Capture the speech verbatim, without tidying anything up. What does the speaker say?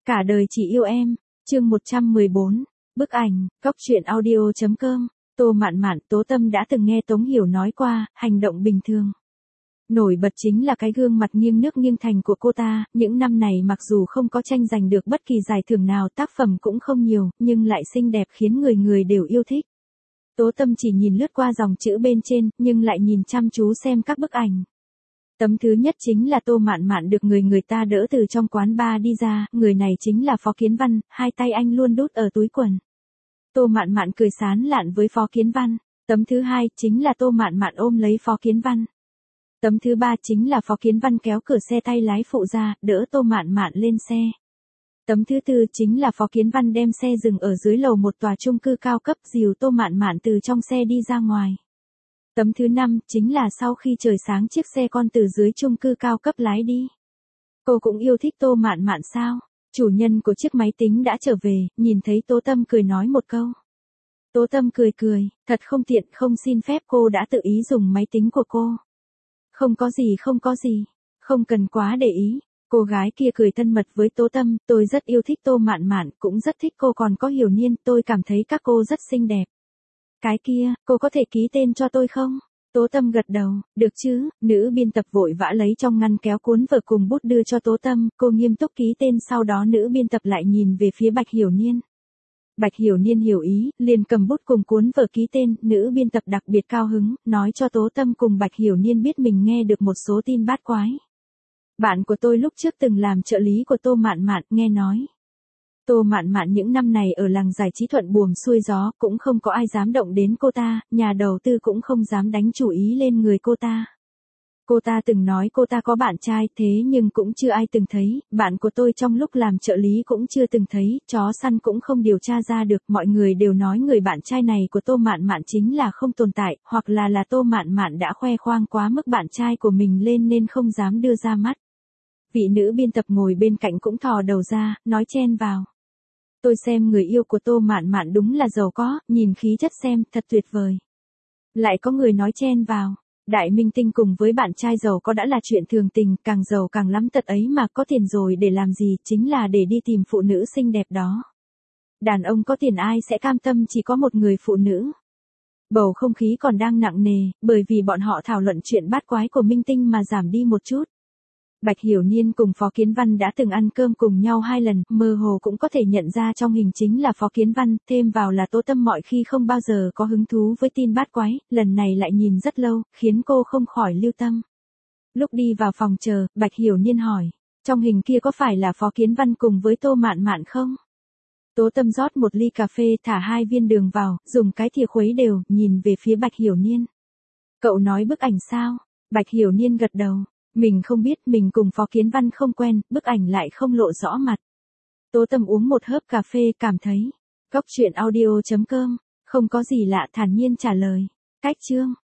Cả đời chỉ yêu em, chương một trăm mười bốn, bức ảnh, góc truyện audio chấm com, Tô Mạn Mạn. Tố Tâm đã từng nghe Tống Hiểu nói qua, hành động bình thường. Nổi bật chính là cái gương mặt nghiêng nước nghiêng thành của cô ta, những năm này mặc dù không có tranh giành được bất kỳ giải thưởng nào, tác phẩm cũng không nhiều, nhưng lại xinh đẹp khiến người người đều yêu thích. Tố Tâm chỉ nhìn lướt qua dòng chữ bên trên, nhưng lại nhìn chăm chú xem các bức ảnh. Tấm thứ nhất chính là Tô Mạn Mạn được người người ta đỡ từ trong quán bar đi ra, người này chính là Phó Kiến Văn, hai tay anh luôn đút ở túi quần. Tô Mạn Mạn cười sán lạn với Phó Kiến Văn. Tấm thứ hai chính là Tô Mạn Mạn ôm lấy Phó Kiến Văn. Tấm thứ ba chính là Phó Kiến Văn kéo cửa xe tay lái phụ ra, đỡ Tô Mạn Mạn lên xe. Tấm thứ tư chính là Phó Kiến Văn đem xe dừng ở dưới lầu một tòa chung cư cao cấp, dìu Tô Mạn Mạn từ trong xe đi ra ngoài. Tấm thứ năm chính là sau khi trời sáng chiếc xe con từ dưới chung cư cao cấp lái đi. Cô cũng yêu thích Tô Mạn Mạn sao? Chủ nhân của chiếc máy tính đã trở về, nhìn thấy Tố Tâm cười nói một câu. Tố Tâm cười cười, thật không tiện, không xin phép, cô đã tự ý dùng máy tính của cô. Không có gì không có gì, không cần quá để ý. Cô gái kia cười thân mật với Tố Tâm, tôi rất yêu thích Tô Mạn Mạn, cũng rất thích cô, còn có Hiểu Niên, tôi cảm thấy các cô rất xinh đẹp. Cái kia, cô có thể ký tên cho tôi không? Tố Tâm gật đầu, được chứ. Nữ biên tập vội vã lấy trong ngăn kéo cuốn vở cùng bút đưa cho Tố Tâm, cô nghiêm túc ký tên, sau đó nữ biên tập lại nhìn về phía Bạch Hiểu Niên. Bạch Hiểu Niên hiểu ý, liền cầm bút cùng cuốn vở ký tên, nữ biên tập đặc biệt cao hứng, nói cho Tố Tâm cùng Bạch Hiểu Niên biết mình nghe được một số tin bát quái. Bạn của tôi lúc trước từng làm trợ lý của Tô Mạn Mạn, nghe nói. Tô Mạn Mạn những năm này ở làng giải trí thuận buồm xuôi gió, cũng không có ai dám động đến cô ta, nhà đầu tư cũng không dám đánh chủ ý lên người cô ta. Cô ta từng nói cô ta có bạn trai, thế nhưng cũng chưa ai từng thấy, bạn của tôi trong lúc làm trợ lý cũng chưa từng thấy, chó săn cũng không điều tra ra được, mọi người đều nói người bạn trai này của Tô Mạn Mạn chính là không tồn tại, hoặc là là Tô Mạn Mạn đã khoe khoang quá mức bạn trai của mình lên nên không dám đưa ra mắt. Vị nữ biên tập ngồi bên cạnh cũng thò đầu ra, nói chen vào. Tôi xem người yêu của Tô Mạn Mạn đúng là giàu có, nhìn khí chất xem, thật tuyệt vời. Lại có người nói chen vào. Đại minh tinh cùng với bạn trai giàu có đã là chuyện thường tình, càng giàu càng lắm tật ấy mà, có tiền rồi để làm gì, chính là để đi tìm phụ nữ xinh đẹp đó. Đàn ông có tiền ai sẽ cam tâm chỉ có một người phụ nữ. Bầu không khí còn đang nặng nề, bởi vì bọn họ thảo luận chuyện bát quái của minh tinh mà giảm đi một chút. Bạch Hiểu Niên cùng Phó Kiến Văn đã từng ăn cơm cùng nhau hai lần, mơ hồ cũng có thể nhận ra trong hình chính là Phó Kiến Văn, thêm vào là Tố Tâm mọi khi không bao giờ có hứng thú với tin bát quái, lần này lại nhìn rất lâu, khiến cô không khỏi lưu tâm. Lúc đi vào phòng chờ, Bạch Hiểu Niên hỏi, trong hình kia có phải là Phó Kiến Văn cùng với Tô Mạn Mạn không? Tố Tâm rót một ly cà phê, thả hai viên đường vào, dùng cái thìa khuấy đều, nhìn về phía Bạch Hiểu Niên. Cậu nói bức ảnh sao? Bạch Hiểu Niên gật đầu. Mình không biết, mình cùng Phó Kiến Văn không quen, bức ảnh lại không lộ rõ mặt. Tố Tâm uống một hớp cà phê, cảm thấy. Góc truyện audio chấm com, không có gì lạ, thản nhiên trả lời. Cách chương.